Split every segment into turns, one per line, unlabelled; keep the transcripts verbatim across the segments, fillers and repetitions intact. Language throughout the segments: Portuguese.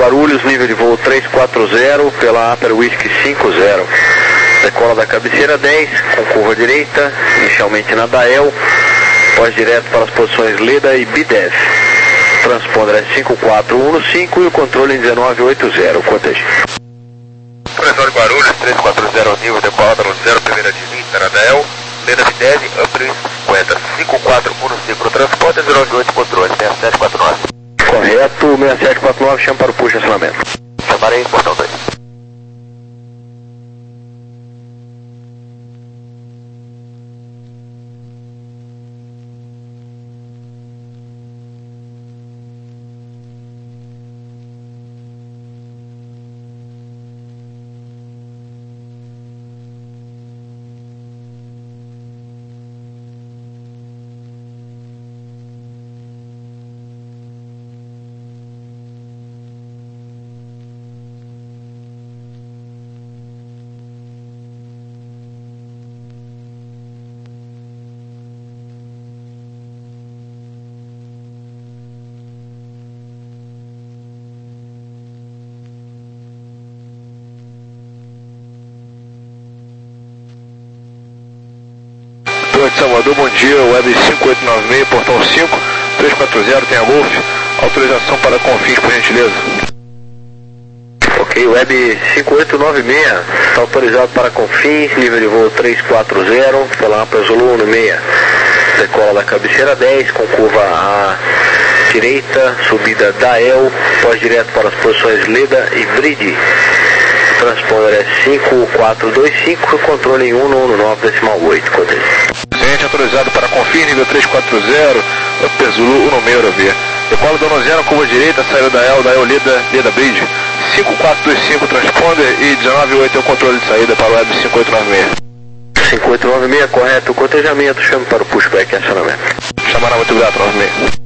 Guarulhos, nível de voo trezentos e quarenta pela Upper Whisky cinquenta. Decola da cabeceira dez, com curva direita, inicialmente na Dael, pós direto para as posições Leda e B D E V. Transponder é cinco quatro um cinco e o controle em dezenove oitenta. Cortejo.
Professor Guarulhos, trezentos e quarenta, nível decola da zero, primeira direita na Dael, Leda B D E V, Upper Whisky cinquenta, cinco quatro um cinco, transporte dezenove oito, controle, seis sete quatro nove.
Correto, seis sete quatro nove, chama para o push, acionamento.
Chamarei, portão dois.
De Salvador, bom dia, Web cinco oito nove seis, portão cinco, trezentos e quarenta, tem a Golf, autorização para confins, por gentileza.
Ok, Web cinco oito nove seis, está autorizado para confins, nível de voo trezentos e quarenta pela Ampla Zulu seis. Decola da cabeceira dez, com curva à direita, subida Dael, pós direto para as posições Leda e Bride. Transponder é cinco quatro dois cinco, controle em cento e dezenove decimal oito. Cortejo.
Cliente autorizado para confins, nível trezentos e quarenta, Upper Zulu um seis V. Decola da zero, curva direita, saída da El, da El Leda, Leda Bridge, cinco quatro dois cinco, transponder e dezenove oito é o controle de saída para o Web cinco oito nove seis.
cinco oito nove seis, correto, cotejamento, chame para o pushback e acionamento.
Chamará, muito grato, nove seis.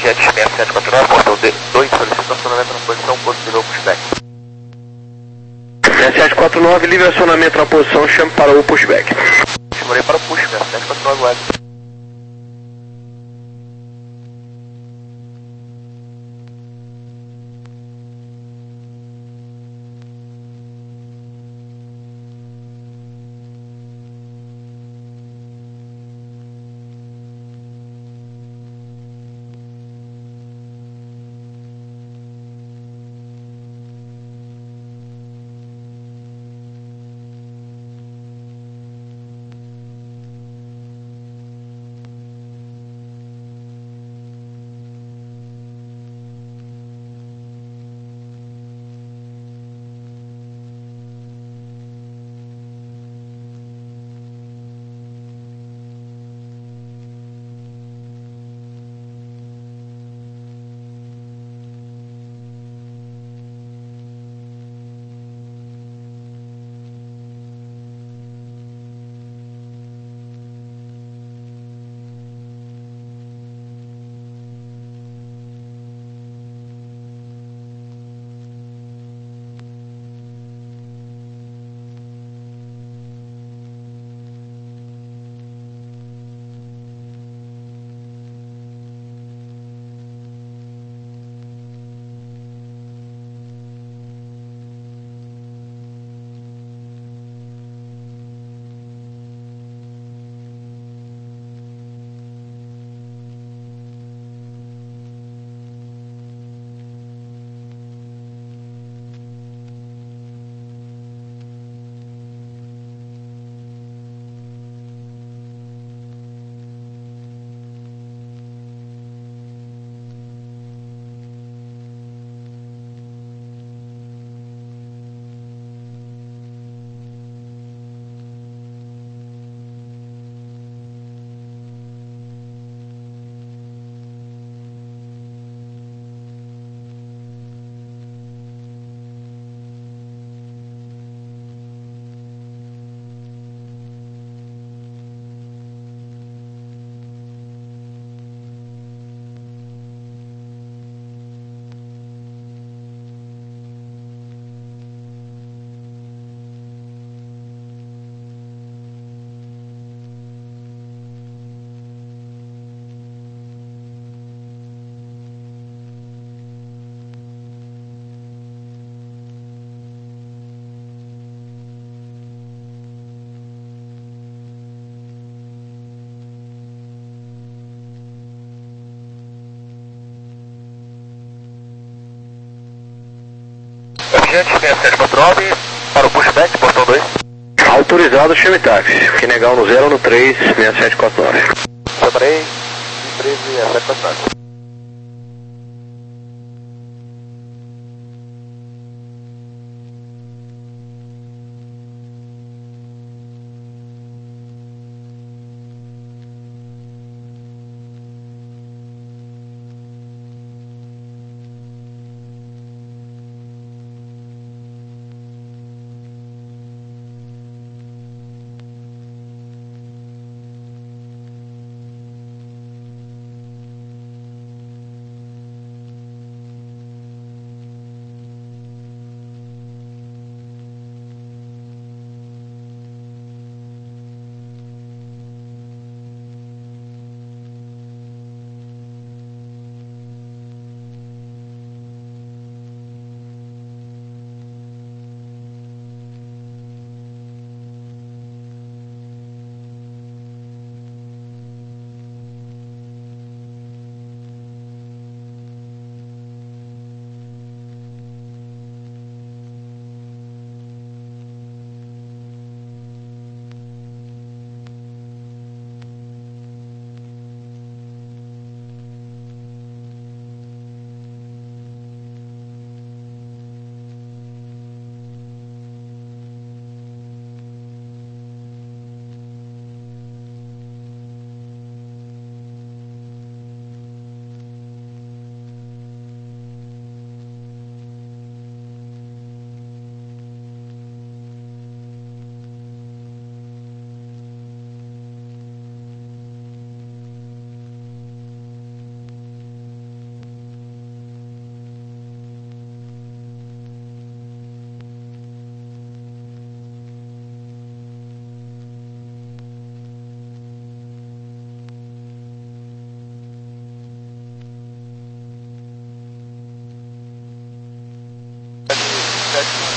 Jet seis sete quatro nove, portão D dois, solicita acionamento na posição, possível pushback.
seis sete quatro nove, livre acionamento na posição, chame para o pushback.
Chamei para o push, sete sete quatro nove, web. Jet seis sete quatro nove, para o pushback, portão dois.
Autorizado, chame táxi. Quem negar no zero no três, seis sete quatro nove.
Chamarei treze seis sete quatro nove.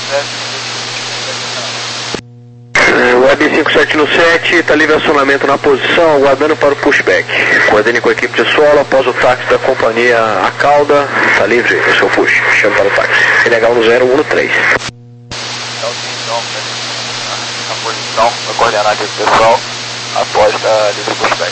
Web cinco sete no sete, está livre acionamento na posição, aguardando para o pushback. Coordene com a equipe de solo, após o táxi da companhia A Cauda, está livre o seu push, chama para o táxi. N H no zero um no três.
Então, então, a posição, a coordenada do pessoal, após está livre pushback.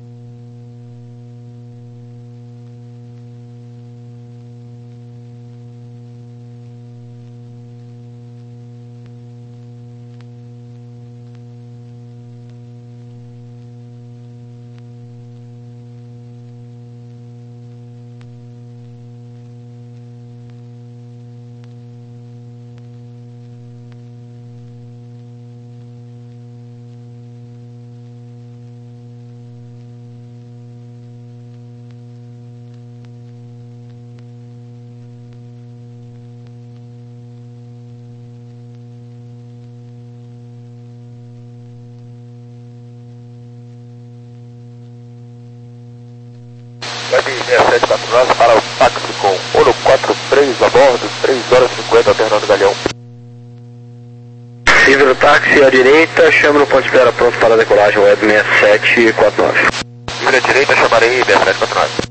Web seis sete quatro nove para o táxi com Olo quatro três a bordo, três horas e cinquenta, alternando Galeão.
Livre o táxi à direita, chama no ponto de espera pronto para a decolagem, Web seis sete quatro nove.
Livre à direita, chamarei seis sete quatro nove.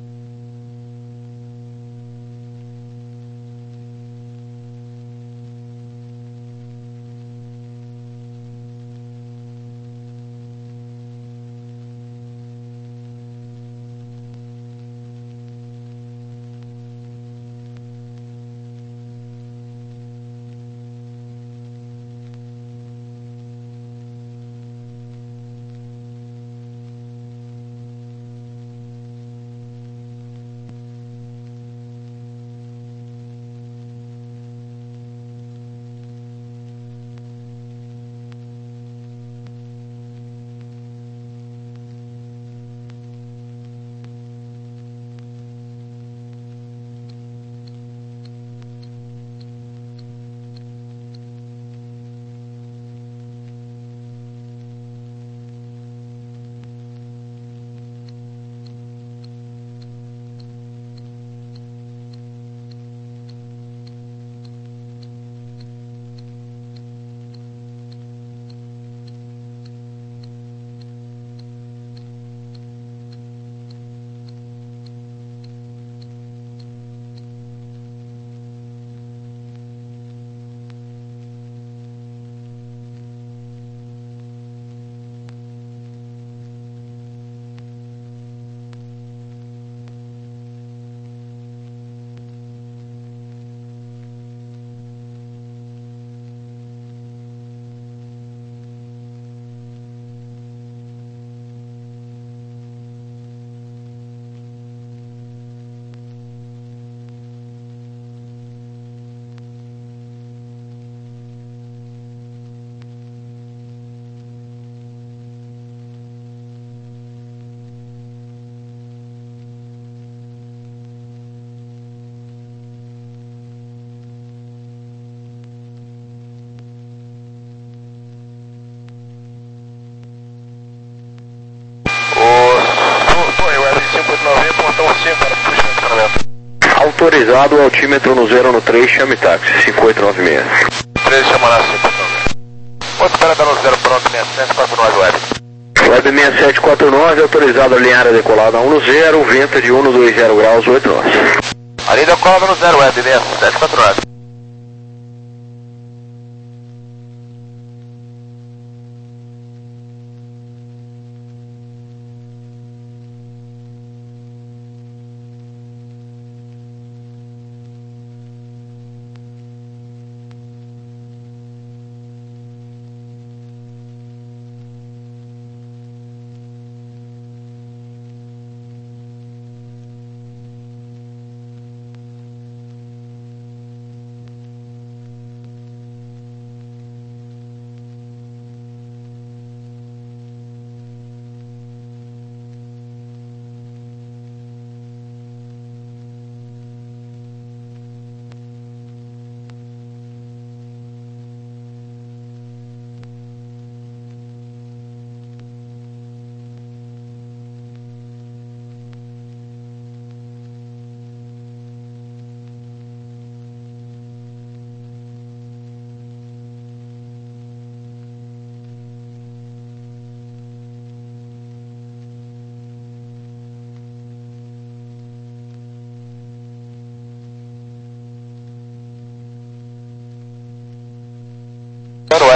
Autorizado, altímetro no zero no três, chame táxi, cinco oito nove seis.
três chamará cinco oito nove seis. Ponto espera está no zero pronto, seis sete quatro nove Web.
Web seis sete quatro nove, autorizado a alinhar a decolada um no zero, vento de um no dois zero graus, oito nós.
Ali decolada no zero Web, seis sete quatro nove.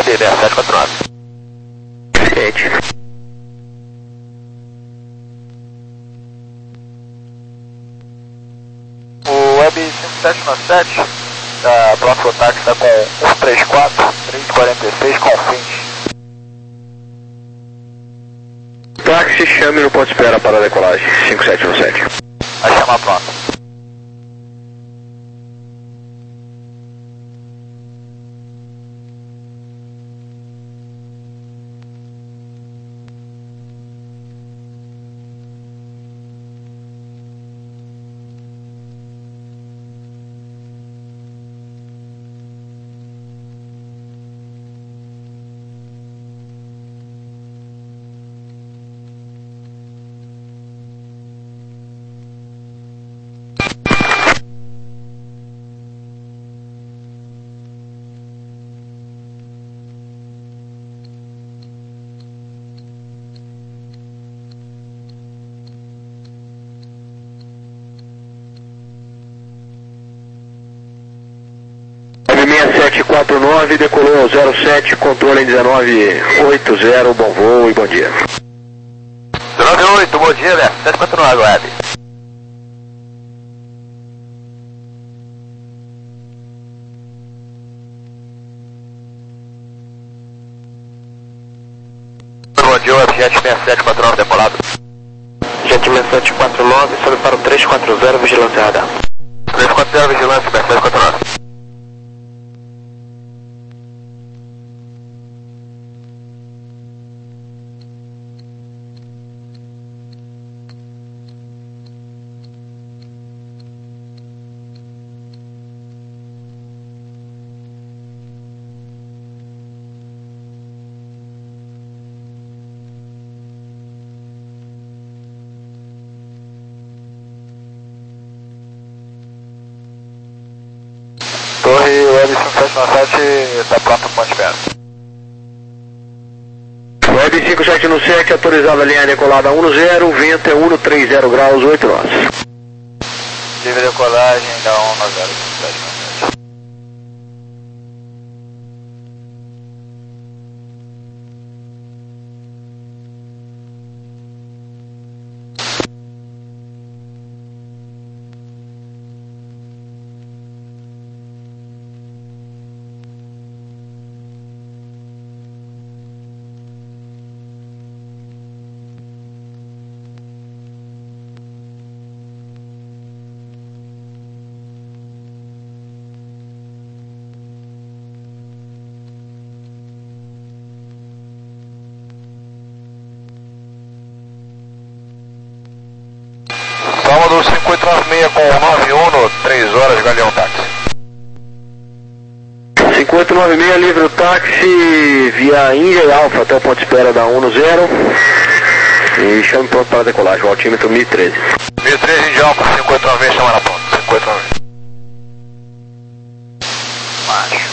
seis sete quatro nove.
Ciente.
O Web cinco sete nove sete, a próxima táxi está com um três quatro, três quarenta e seis com fins.
Táxi, chame no ponto de espera para a decolagem, cinco sete um sete.
Vai chamar pronto.
seis sete quatro nove, decolou ao zero sete, controle em dezenove oitenta, bom voo e bom dia.
dezenove oito, bom dia, né? sete quatro nove, Web. Bom dia, Web Jet seis sete quatro nove, decolado.
Jet seis sete quatro nove, sobe para o três quatro zero, vigilância radar.
três quatro zero, vigilância, seis sete quatro nove. Torre Web cinco sete nove sete está pronto para o ponto de espera.
Web cinco sete nove sete, autorizada a linha decolada um zero, vento é um trinta graus, oito nós.
Livre decolagem da um zero cinco sete nove sete. Sábado cinco oito nove seis com nove um, três horas, Galeão Táxi.
cinco oito nove seis, livre o táxi via Índia e Alfa até o ponto de espera da um zero. E chame pronto para a decolagem, o altímetro mil e treze.
mil e treze, Índia Alfa, cinco oito nove seis, chama na ponta. cinco oito nove seis. Macho.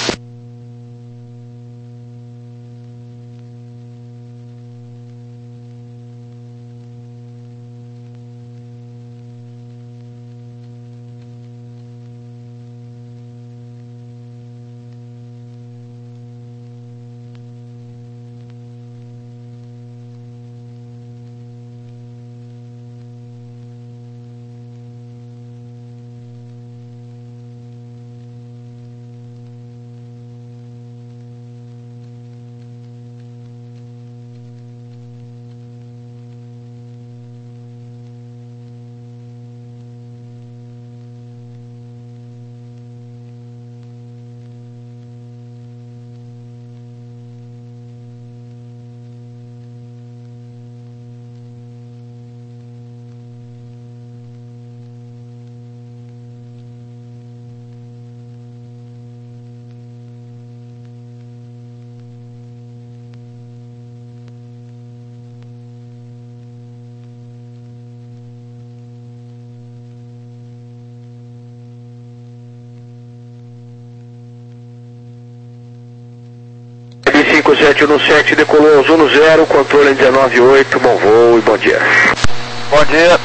cinco sete um sete, decolou aos um zero, controle em dezenove oito, bom voo e bom dia.
Bom dia.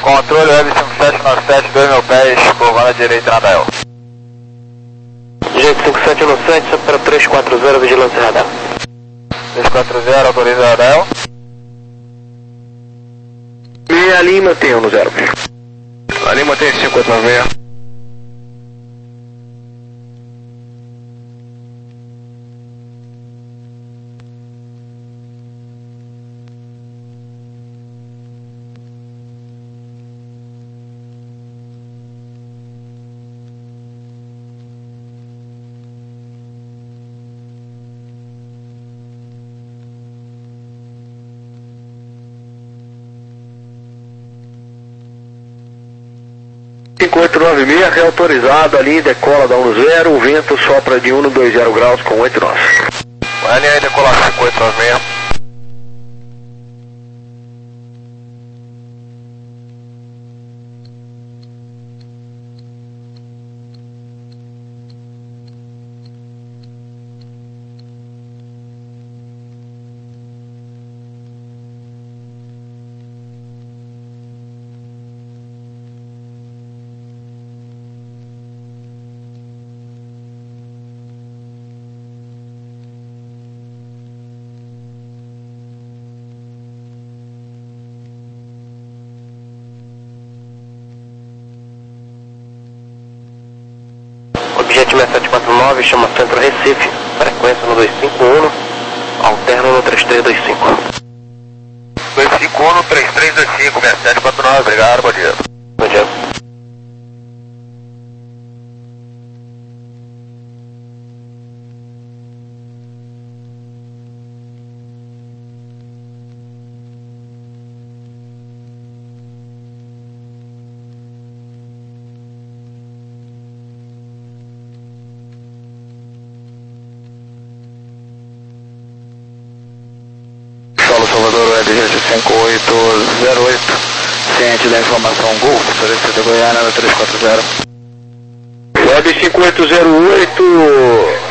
Controle Web cinco sete nove sete, dois mil pés, curvando à direita na Dael.
Jet cinco sete nove sete, para três quatro zero, vigilância radar.
três quatro zero, autoriza a Dael.
Meia Lima tem um no zero.
A Lima tem cinco oito nove seis.
cinco oito nove seis, reautorizado ali, decola da um zero, o vento sopra de um no dois zero graus com oito nós.
L aí, decolar cinco oito nove seis.
Objetivo é sete quatro nove, chama Centro Recife, frequência no dois cinco um, alterno no três três dois cinco.
dois cinco um, três três dois cinco, seis sete quatro nove, obrigado, bom dia.
Bom dia.
Salvador Web cinco oito zero oito, ciente da informação Golfo, solicita Goiânia no três quatro zero.
Web cinco oito zero oito,